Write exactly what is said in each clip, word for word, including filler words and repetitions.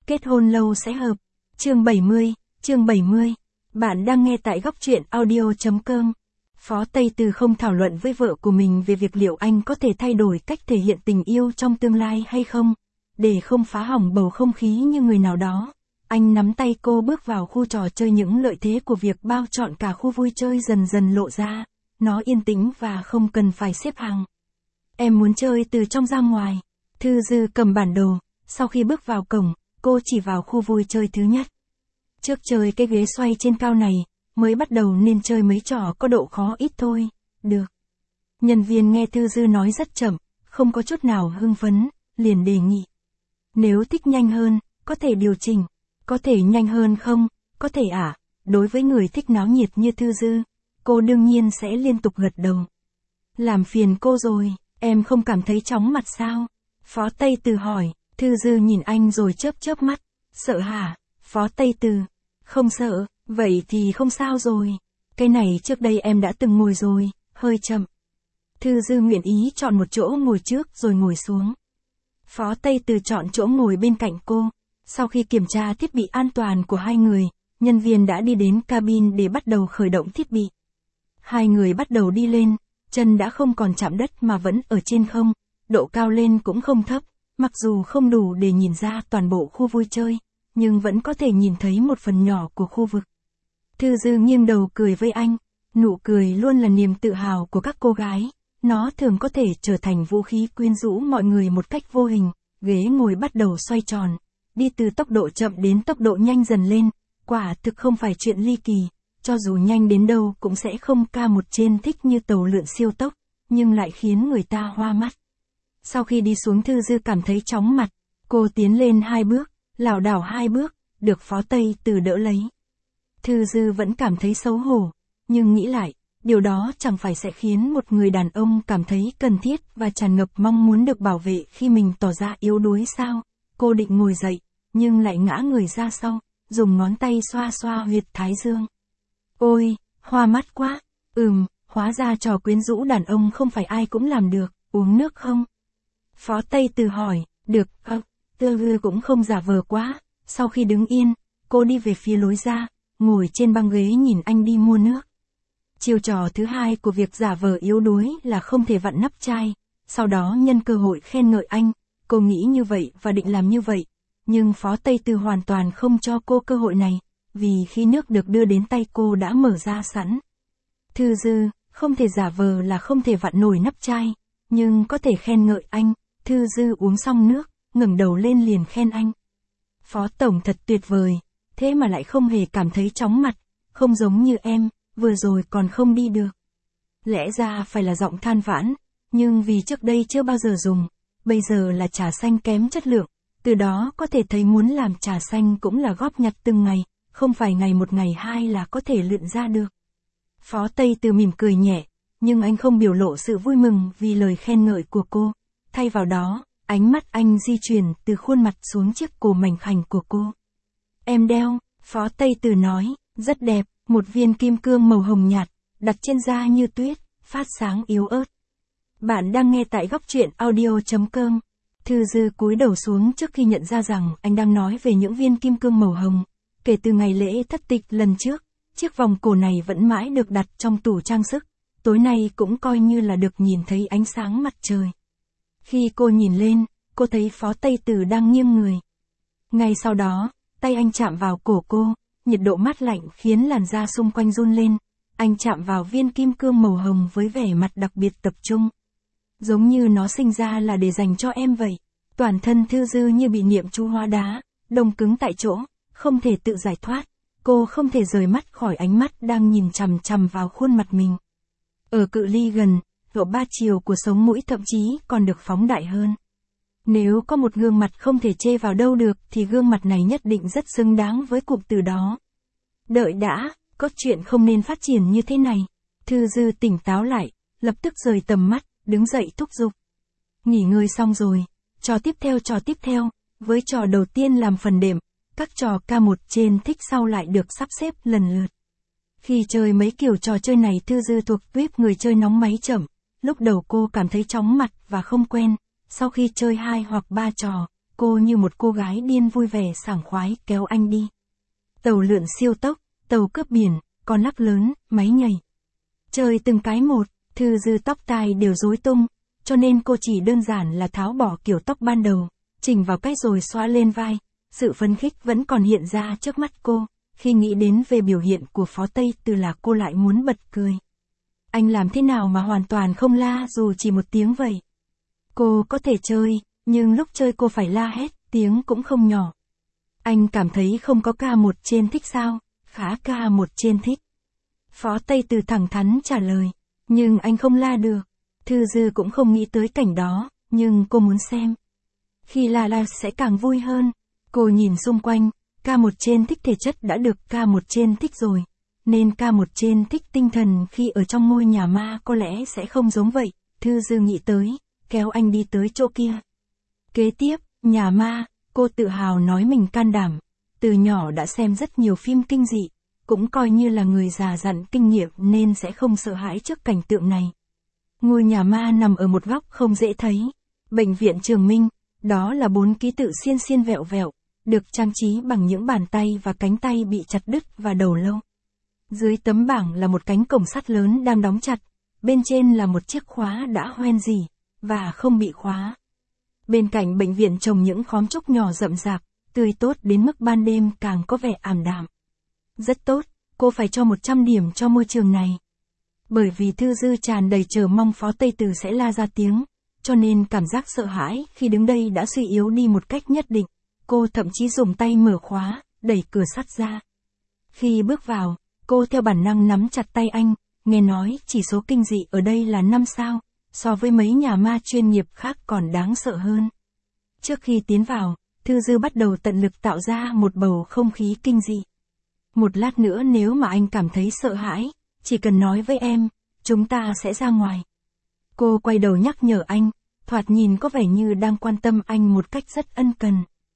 Kết hôn lâu sẽ hợp. Chương bảy mươi, chương bảy mươi. Bạn đang nghe tại góc truyện audio chấm com. Phó Tây Từ không thảo luận với vợ của mình về việc liệu anh có thể thay đổi cách thể hiện tình yêu trong tương lai hay không. Để không phá hỏng bầu không khí như người nào đó, anh nắm tay cô bước vào khu trò chơi. Những lợi thế của việc bao trọn cả khu vui chơi dần dần lộ ra. Nó yên tĩnh và không cần phải xếp hàng. Em muốn chơi từ trong ra ngoài. Thư Dư cầm bản đồ. Sau khi bước vào cổng, cô chỉ vào khu vui chơi thứ nhất. Trước chơi cái ghế xoay trên cao này, mới bắt đầu nên chơi mấy trò có độ khó ít thôi. Được. Nhân viên nghe Thư Dư nói rất chậm, không có chút nào hưng phấn, liền đề nghị. Nếu thích nhanh hơn, có thể điều chỉnh. Có thể nhanh hơn không? Có thể ạ. À? Đối với người thích náo nhiệt như Thư Dư, cô đương nhiên sẽ liên tục gật đầu. Làm phiền cô rồi, em không cảm thấy chóng mặt sao? Phó Tây Từ hỏi. Thư Dư nhìn anh rồi chớp chớp mắt. Sợ hả? Phó Tây Từ. Không sợ, vậy thì không sao rồi. Cái này trước đây em đã từng ngồi rồi, hơi chậm. Thư Dư nguyện ý chọn một chỗ ngồi trước rồi ngồi xuống. Phó Tây Từ chọn chỗ ngồi bên cạnh cô. Sau khi kiểm tra thiết bị an toàn của hai người, nhân viên đã đi đến cabin để bắt đầu khởi động thiết bị. Hai người bắt đầu đi lên, chân đã không còn chạm đất mà vẫn ở trên không, độ cao lên cũng không thấp, mặc dù không đủ để nhìn ra toàn bộ khu vui chơi, nhưng vẫn có thể nhìn thấy một phần nhỏ của khu vực. Thư Dư nghiêng đầu cười với anh, nụ cười luôn là niềm tự hào của các cô gái, nó thường có thể trở thành vũ khí quyến rũ mọi người một cách vô hình. Ghế ngồi bắt đầu xoay tròn, đi từ tốc độ chậm đến tốc độ nhanh dần lên, quả thực không phải chuyện ly kỳ, cho dù nhanh đến đâu cũng sẽ không ca một trên thích như tàu lượn siêu tốc, nhưng lại khiến người ta hoa mắt. Sau khi đi xuống, Thư Dư cảm thấy chóng mặt, cô tiến lên hai bước, lảo đảo hai bước, được Phó Tây Từ đỡ lấy. Thư Dư vẫn cảm thấy xấu hổ, nhưng nghĩ lại, điều đó chẳng phải sẽ khiến một người đàn ông cảm thấy cần thiết và tràn ngập mong muốn được bảo vệ khi mình tỏ ra yếu đuối sao? Cô định ngồi dậy, nhưng lại ngã người ra sau, dùng ngón tay xoa xoa huyệt thái dương. Ôi, hoa mắt quá, ừm, hóa ra trò quyến rũ đàn ông không phải ai cũng làm được, uống nước không? Phó Tây Từ hỏi, được, ơ, Thư Dư cũng không giả vờ quá, sau khi đứng yên, cô đi về phía lối ra, ngồi trên băng ghế nhìn anh đi mua nước. Chiêu trò thứ hai của việc giả vờ yếu đuối là không thể vặn nắp chai, sau đó nhân cơ hội khen ngợi anh, cô nghĩ như vậy và định làm như vậy, nhưng Phó Tây Từ hoàn toàn không cho cô cơ hội này, vì khi nước được đưa đến tay cô đã mở ra sẵn. Thư Dư, không thể giả vờ là không thể vặn nổi nắp chai, nhưng có thể khen ngợi anh. Thư Dư uống xong nước, ngẩng đầu lên liền khen anh. Phó Tổng thật tuyệt vời, thế mà lại không hề cảm thấy chóng mặt, không giống như em, vừa rồi còn không đi được. Lẽ ra phải là giọng than vãn, nhưng vì trước đây chưa bao giờ dùng, bây giờ là trà xanh kém chất lượng, từ đó có thể thấy muốn làm trà xanh cũng là góp nhặt từng ngày, không phải ngày một ngày hai là có thể luyện ra được. Phó Tây Từ mỉm cười nhẹ, nhưng anh không biểu lộ sự vui mừng vì lời khen ngợi của cô. Thay vào đó, ánh mắt anh di chuyển từ khuôn mặt xuống chiếc cổ mảnh khảnh của cô. Em đeo, Phó Tây Từ nói, rất đẹp, một viên kim cương màu hồng nhạt, đặt trên da như tuyết, phát sáng yếu ớt. Bạn đang nghe tại góc truyện audio chấm com. Thư Dư cúi đầu xuống trước khi nhận ra rằng anh đang nói về những viên kim cương màu hồng. Kể từ ngày lễ thất tịch lần trước, chiếc vòng cổ này vẫn mãi được đặt trong tủ trang sức. Tối nay cũng coi như là được nhìn thấy ánh sáng mặt trời. Khi cô nhìn lên, cô thấy Phó Tây Từ đang nghiêng người. Ngay sau đó, tay anh chạm vào cổ cô, nhiệt độ mát lạnh khiến làn da xung quanh run lên. Anh chạm vào viên kim cương màu hồng với vẻ mặt đặc biệt tập trung. Giống như nó sinh ra là để dành cho em vậy. Toàn thân Thư Dư như bị niệm chú hóa đá, đông cứng tại chỗ, không thể tự giải thoát. Cô không thể rời mắt khỏi ánh mắt đang nhìn chằm chằm vào khuôn mặt mình. Ở cự ly gần, độ ba chiều của sống mũi thậm chí còn được phóng đại hơn. Nếu có một gương mặt không thể chê vào đâu được thì gương mặt này nhất định rất xứng đáng với cụm từ đó. Đợi đã, cốt truyện không nên phát triển như thế này. Thư Dư tỉnh táo lại, lập tức rời tầm mắt, đứng dậy thúc giục. Nghỉ ngơi xong rồi, trò tiếp theo trò tiếp theo, với trò đầu tiên làm phần đệm, các trò ca một trên thích sau lại được sắp xếp lần lượt. Khi chơi mấy kiểu trò chơi này Thư Dư thuộc tuýp người chơi nóng máy chậm, lúc đầu cô cảm thấy chóng mặt và không quen, sau khi chơi hai hoặc ba trò, cô như một cô gái điên vui vẻ sảng khoái kéo anh đi. Tàu lượn siêu tốc, tàu cướp biển, con lắc lớn, máy nhảy. Chơi từng cái một, Thư Dư tóc tai đều rối tung, cho nên cô chỉ đơn giản là tháo bỏ kiểu tóc ban đầu, chỉnh vào cách rồi xóa lên vai. Sự phấn khích vẫn còn hiện ra trước mắt cô, khi nghĩ đến về biểu hiện của Phó Tây Từ là cô lại muốn bật cười. Anh làm thế nào mà hoàn toàn không la dù chỉ một tiếng vậy? Cô có thể chơi, nhưng lúc chơi cô phải la hét, tiếng cũng không nhỏ. Anh cảm thấy không có ca một trên thích sao? Khá ca một trên thích. Phó Tây Từ thẳng thắn trả lời, nhưng anh không la được. Thư Dư cũng không nghĩ tới cảnh đó, nhưng cô muốn xem. Khi la la sẽ càng vui hơn. Cô nhìn xung quanh, ca một trên thích thể chất đã được ca một trên thích rồi, nên ca một trên thích tinh thần khi ở trong ngôi nhà ma có lẽ sẽ không giống vậy. Thư Dư nghĩ tới, kéo anh đi tới chỗ kia. Kế tiếp, nhà ma, cô tự hào nói mình can đảm, từ nhỏ đã xem rất nhiều phim kinh dị, cũng coi như là người già dặn kinh nghiệm nên sẽ không sợ hãi trước cảnh tượng này. Ngôi nhà ma nằm ở một góc không dễ thấy. Bệnh viện Trường Minh, đó là bốn ký tự xiên xiên vẹo vẹo, được trang trí bằng những bàn tay và cánh tay bị chặt đứt và đầu lâu. Dưới tấm bảng là một cánh cổng sắt lớn đang đóng chặt, bên trên là một chiếc khóa đã hoen rỉ, và không bị khóa. Bên cạnh bệnh viện trồng những khóm trúc nhỏ rậm rạp, tươi tốt đến mức ban đêm càng có vẻ ảm đạm. Rất tốt, cô phải cho một trăm điểm cho môi trường này. Bởi vì Thư Dư tràn đầy chờ mong Phó Tây Từ sẽ la ra tiếng, cho nên cảm giác sợ hãi khi đứng đây đã suy yếu đi một cách nhất định. Cô thậm chí dùng tay mở khóa, đẩy cửa sắt ra. Khi bước vào, cô theo bản năng nắm chặt tay anh, nghe nói chỉ số kinh dị ở đây là năm sao, so với mấy nhà ma chuyên nghiệp khác còn đáng sợ hơn. Trước khi tiến vào, Thư Dư bắt đầu tận lực tạo ra một bầu không khí kinh dị. Một lát nữa nếu mà anh cảm thấy sợ hãi, chỉ cần nói với em, chúng ta sẽ ra ngoài. Cô quay đầu nhắc nhở anh, thoạt nhìn có vẻ như đang quan tâm anh một cách rất ân cần.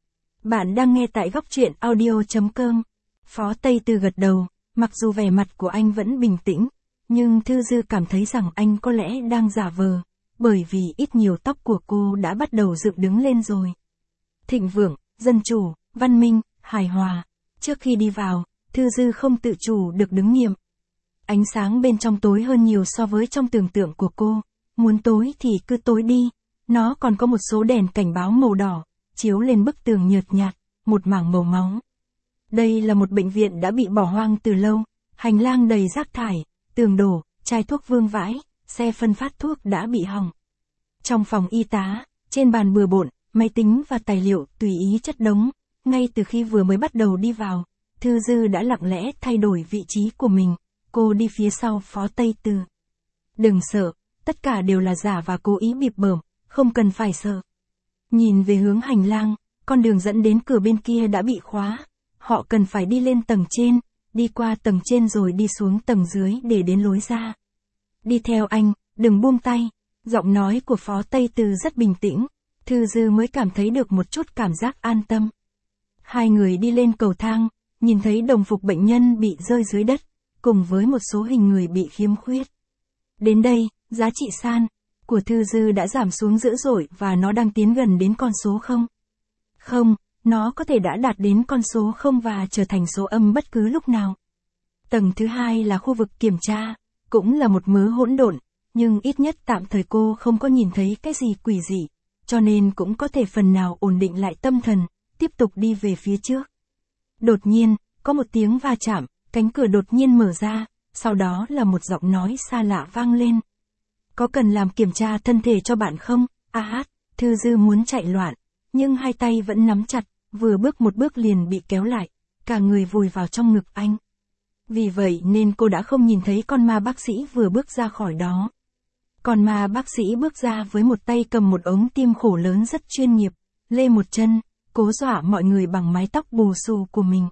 Bạn đang nghe tại góc truyện audio chấm com. Phó Tây Từ gật đầu, mặc dù vẻ mặt của anh vẫn bình tĩnh, nhưng Thư Dư cảm thấy rằng anh có lẽ đang giả vờ, bởi vì ít nhiều tóc của cô đã bắt đầu dựng đứng lên rồi. Thịnh vượng, dân chủ, văn minh, hài hòa. Trước khi đi vào, Thư Dư không tự chủ được đứng nghiệm. Ánh sáng bên trong tối hơn nhiều so với trong tưởng tượng của cô. Muốn tối thì cứ tối đi. Nó còn có một số đèn cảnh báo màu đỏ, chiếu lên bức tường nhợt nhạt, một mảng màu máu. Đây là một bệnh viện đã bị bỏ hoang từ lâu, hành lang đầy rác thải, tường đổ, chai thuốc vương vãi, xe phân phát thuốc đã bị hỏng. Trong phòng y tá, trên bàn bừa bộn, máy tính và tài liệu tùy ý chất đống. Ngay từ khi vừa mới bắt đầu đi vào, Thư Dư đã lặng lẽ thay đổi vị trí của mình. Cô đi phía sau Phó Tây Từ. Đừng sợ, tất cả đều là giả và cố ý bịp bợm, không cần phải sợ. Nhìn về hướng hành lang, con đường dẫn đến cửa bên kia đã bị khóa. Họ cần phải đi lên tầng trên, đi qua tầng trên rồi đi xuống tầng dưới để đến lối ra. Đi theo anh, đừng buông tay. Giọng nói của Phó Tây Từ rất bình tĩnh, Thư Dư mới cảm thấy được một chút cảm giác an tâm. Hai người đi lên cầu thang, nhìn thấy đồng phục bệnh nhân bị rơi dưới đất, cùng với một số hình người bị khiếm khuyết. Đến đây, giá trị san của Thư Dư đã giảm xuống dữ dội và nó đang tiến gần đến con số không. Không, nó có thể đã đạt đến con số không và trở thành số âm bất cứ lúc nào. Tầng thứ hai là khu vực kiểm tra, cũng là một mớ hỗn độn, nhưng ít nhất tạm thời cô không có nhìn thấy cái gì quỷ dị, cho nên cũng có thể phần nào ổn định lại tâm thần, tiếp tục đi về phía trước. Đột nhiên, có một tiếng va chạm, cánh cửa đột nhiên mở ra, sau đó là một giọng nói xa lạ vang lên. Có cần làm kiểm tra thân thể cho bạn không? A hát, Thư Dư muốn chạy loạn, nhưng hai tay vẫn nắm chặt, vừa bước một bước liền bị kéo lại, cả người vùi vào trong ngực anh. Vì vậy nên cô đã không nhìn thấy con ma bác sĩ vừa bước ra khỏi đó. Con ma bác sĩ bước ra với một tay cầm một ống tiêm khổ lớn rất chuyên nghiệp, lê một chân, cố dọa mọi người bằng mái tóc bù xù của mình.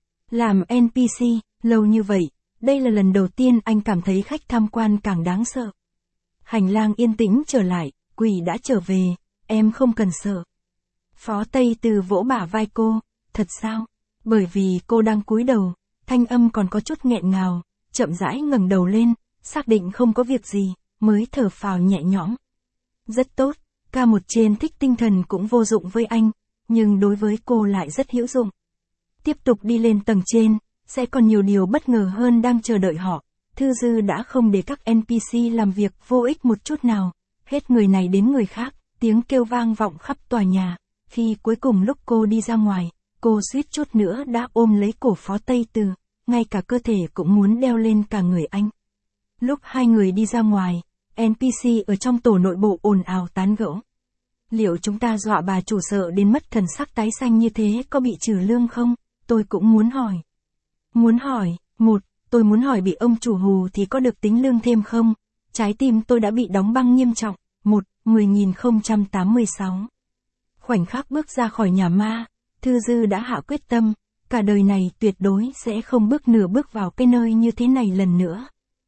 Làm en pê xê, lâu như vậy, đây là lần đầu tiên anh cảm thấy khách tham quan càng đáng sợ. Hành lang yên tĩnh trở lại, quỷ đã trở về, em không cần sợ. Phó Tây Từ vỗ bả vai cô, thật sao? Bởi vì cô đang cúi đầu, thanh âm còn có chút nghẹn ngào, chậm rãi ngẩng đầu lên, xác định không có việc gì, mới thở phào nhẹ nhõm. Rất tốt, ca một trên thích tinh thần cũng vô dụng với anh, nhưng đối với cô lại rất hữu dụng. Tiếp tục đi lên tầng trên, sẽ còn nhiều điều bất ngờ hơn đang chờ đợi họ. Thư Dư đã không để các en pê xê làm việc vô ích một chút nào, hết người này đến người khác, tiếng kêu vang vọng khắp tòa nhà. Khi cuối cùng lúc cô đi ra ngoài, cô suýt chút nữa đã ôm lấy cổ Phó Tây Từ, ngay cả cơ thể cũng muốn đeo lên cả người anh. Lúc hai người đi ra ngoài, en pê xê ở trong tổ nội bộ ồn ào tán gẫu. Liệu chúng ta dọa bà chủ sợ đến mất thần sắc tái xanh như thế có bị trừ lương không? Tôi cũng muốn hỏi. Muốn hỏi, một, tôi muốn hỏi bị ông chủ hù thì có được tính lương thêm không? Trái tim tôi đã bị đóng băng nghiêm trọng. một, mười nghìn không trăm tám mươi sáu. Khoảnh khắc bước ra khỏi nhà ma, Thư Dư đã hạ quyết tâm, cả đời này tuyệt đối sẽ không bước nửa bước vào cái nơi như thế này lần nữa.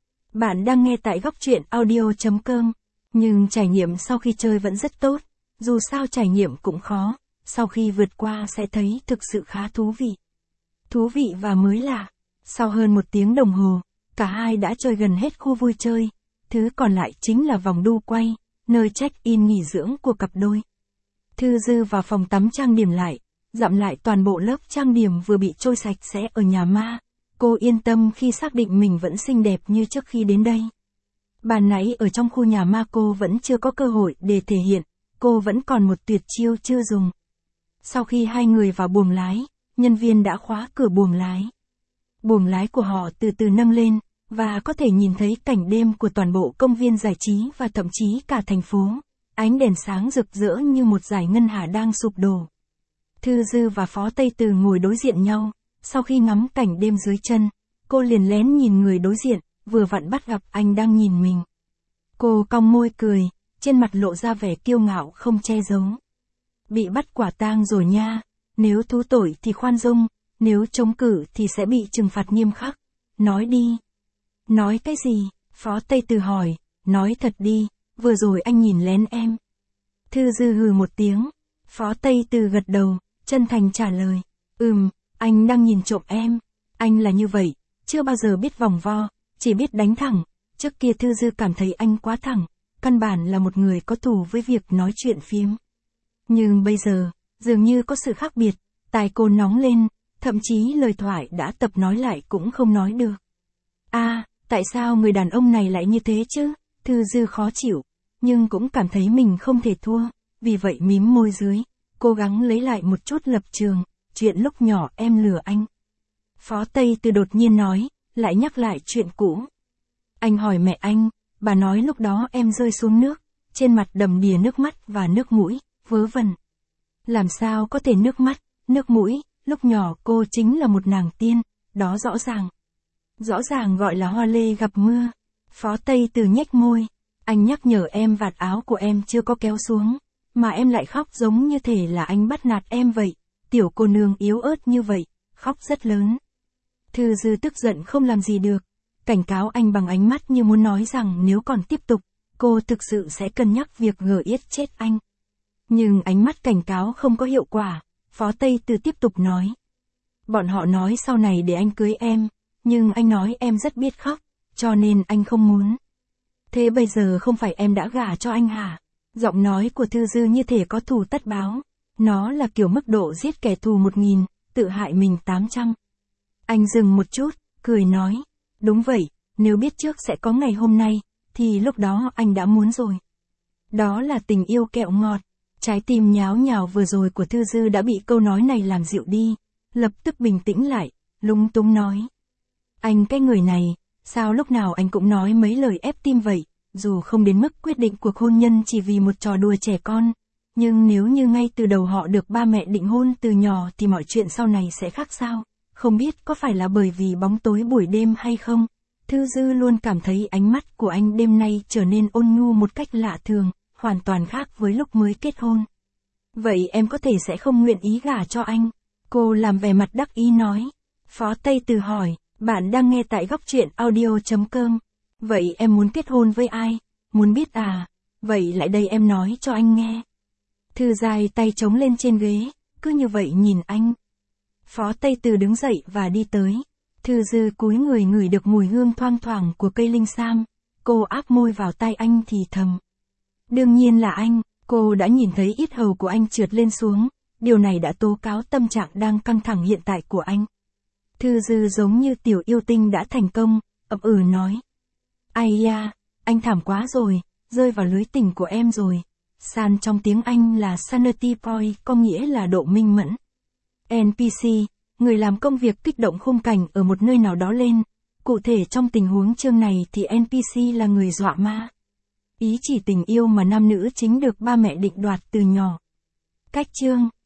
Bạn đang nghe tại góc truyện audio chấm com, nhưng trải nghiệm sau khi chơi vẫn rất tốt, dù sao trải nghiệm cũng khó, sau khi vượt qua sẽ thấy thực sự khá thú vị. Thú vị và mới lạ. Sau hơn một tiếng đồng hồ, cả hai đã chơi gần hết khu vui chơi, thứ còn lại chính là vòng đu quay, nơi check-in nghỉ dưỡng của cặp đôi. Thư Dư vào phòng tắm trang điểm lại, dặm lại toàn bộ lớp trang điểm vừa bị trôi sạch sẽ ở nhà ma. Cô yên tâm khi xác định mình vẫn xinh đẹp như trước khi đến đây. Ban nãy ở trong khu nhà ma cô vẫn chưa có cơ hội để thể hiện, cô vẫn còn một tuyệt chiêu chưa dùng. Sau khi hai người vào buồng lái, nhân viên đã khóa cửa buồng lái. Buồng lái của họ từ từ nâng lên, và có thể nhìn thấy cảnh đêm của toàn bộ công viên giải trí và thậm chí cả thành phố. Ánh đèn sáng rực rỡ như một dải ngân hà đang sụp đổ. Thư Dư và Phó Tây Từ ngồi đối diện nhau, sau khi ngắm cảnh đêm dưới chân, cô liền lén nhìn người đối diện, vừa vặn bắt gặp anh đang nhìn mình. Cô cong môi cười, trên mặt lộ ra vẻ kiêu ngạo không che giấu. Bị bắt quả tang rồi nha, nếu thú tội thì khoan dung, nếu chống cự thì sẽ bị trừng phạt nghiêm khắc. Nói đi. Nói cái gì? Phó Tây Từ hỏi, nói thật đi, vừa rồi anh nhìn lén em. Thư Dư hừ một tiếng. Phó Tây Từ gật đầu, chân thành trả lời, ừm, anh đang nhìn trộm em. Anh là như vậy, chưa bao giờ biết vòng vo, chỉ biết đánh thẳng. Trước kia Thư Dư cảm thấy anh quá thẳng, căn bản là một người có thù với việc nói chuyện phiếm. Nhưng bây giờ, dường như có sự khác biệt, tai cô nóng lên, thậm chí lời thoại đã tập nói lại cũng không nói được. A, à, tại sao người đàn ông này lại như thế chứ? Thư Dư khó chịu, nhưng cũng cảm thấy mình không thể thua, vì vậy mím môi dưới, cố gắng lấy lại một chút lập trường, chuyện lúc nhỏ em lừa anh. Phó Tây Từ đột nhiên nói, lại nhắc lại chuyện cũ. Anh hỏi mẹ anh, bà nói lúc đó em rơi xuống nước, trên mặt đầm đìa nước mắt và nước mũi, vớ vẩn. Làm sao có thể nước mắt, nước mũi, lúc nhỏ cô chính là một nàng tiên, đó rõ ràng. Rõ ràng gọi là hoa lê gặp mưa. Phó Tây Từ nhếch môi, anh nhắc nhở em vạt áo của em chưa có kéo xuống, mà em lại khóc giống như thể là anh bắt nạt em vậy, tiểu cô nương yếu ớt như vậy, khóc rất lớn. Thư Dư tức giận không làm gì được, cảnh cáo anh bằng ánh mắt như muốn nói rằng nếu còn tiếp tục, cô thực sự sẽ cân nhắc việc gờ yết chết anh. Nhưng ánh mắt cảnh cáo không có hiệu quả, Phó Tây Từ tiếp tục nói. Bọn họ nói sau này để anh cưới em, nhưng anh nói em rất biết khóc, cho nên anh không muốn. Thế bây giờ không phải em đã gả cho anh hả? Giọng nói của Thư Dư như thể có thù tất báo. Nó là kiểu mức độ giết kẻ thù một nghìn, tự hại mình tám trăm. Anh dừng một chút, cười nói. Đúng vậy, nếu biết trước sẽ có ngày hôm nay, thì lúc đó anh đã muốn rồi. Đó là tình yêu kẹo ngọt. Trái tim nháo nhào vừa rồi của Thư Dư đã bị câu nói này làm dịu đi. Lập tức bình tĩnh lại, lúng túng nói. Anh cái người này, sao lúc nào anh cũng nói mấy lời ép tim vậy, dù không đến mức quyết định cuộc hôn nhân chỉ vì một trò đùa trẻ con. Nhưng nếu như ngay từ đầu họ được ba mẹ định hôn từ nhỏ thì mọi chuyện sau này sẽ khác sao? Không biết có phải là bởi vì bóng tối buổi đêm hay không? Thư Dư luôn cảm thấy ánh mắt của anh đêm nay trở nên ôn nhu một cách lạ thường, hoàn toàn khác với lúc mới kết hôn. Vậy em có thể sẽ không nguyện ý gả cho anh? Cô làm vẻ mặt đắc ý nói. Phó Tây Từ hỏi, bạn đang nghe tại góc truyện audio chấm com. Vậy em muốn kết hôn với ai? Muốn biết à? Vậy lại đây em nói cho anh nghe. Thư dài tay chống lên trên ghế, cứ như vậy nhìn anh. Phó Tây Từ đứng dậy và đi tới. Thư Dư cúi người ngửi được mùi hương thoang thoảng của cây linh sam. Cô áp môi vào tai anh thì thầm. Đương nhiên là anh, cô đã nhìn thấy yết hầu của anh trượt lên xuống, điều này đã tố cáo tâm trạng đang căng thẳng hiện tại của anh. Thư Dư giống như tiểu yêu tinh đã thành công, ậm ừ nói. Ai da, anh thảm quá rồi, rơi vào lưới tình của em rồi. San trong tiếng Anh là sanity point, có nghĩa là độ minh mẫn. en pê xê, người làm công việc kích động khung cảnh ở một nơi nào đó lên. Cụ thể trong tình huống chương này thì en pê xê là người dọa ma. Ý chỉ tình yêu mà nam nữ chính được ba mẹ định đoạt từ nhỏ. Cách chương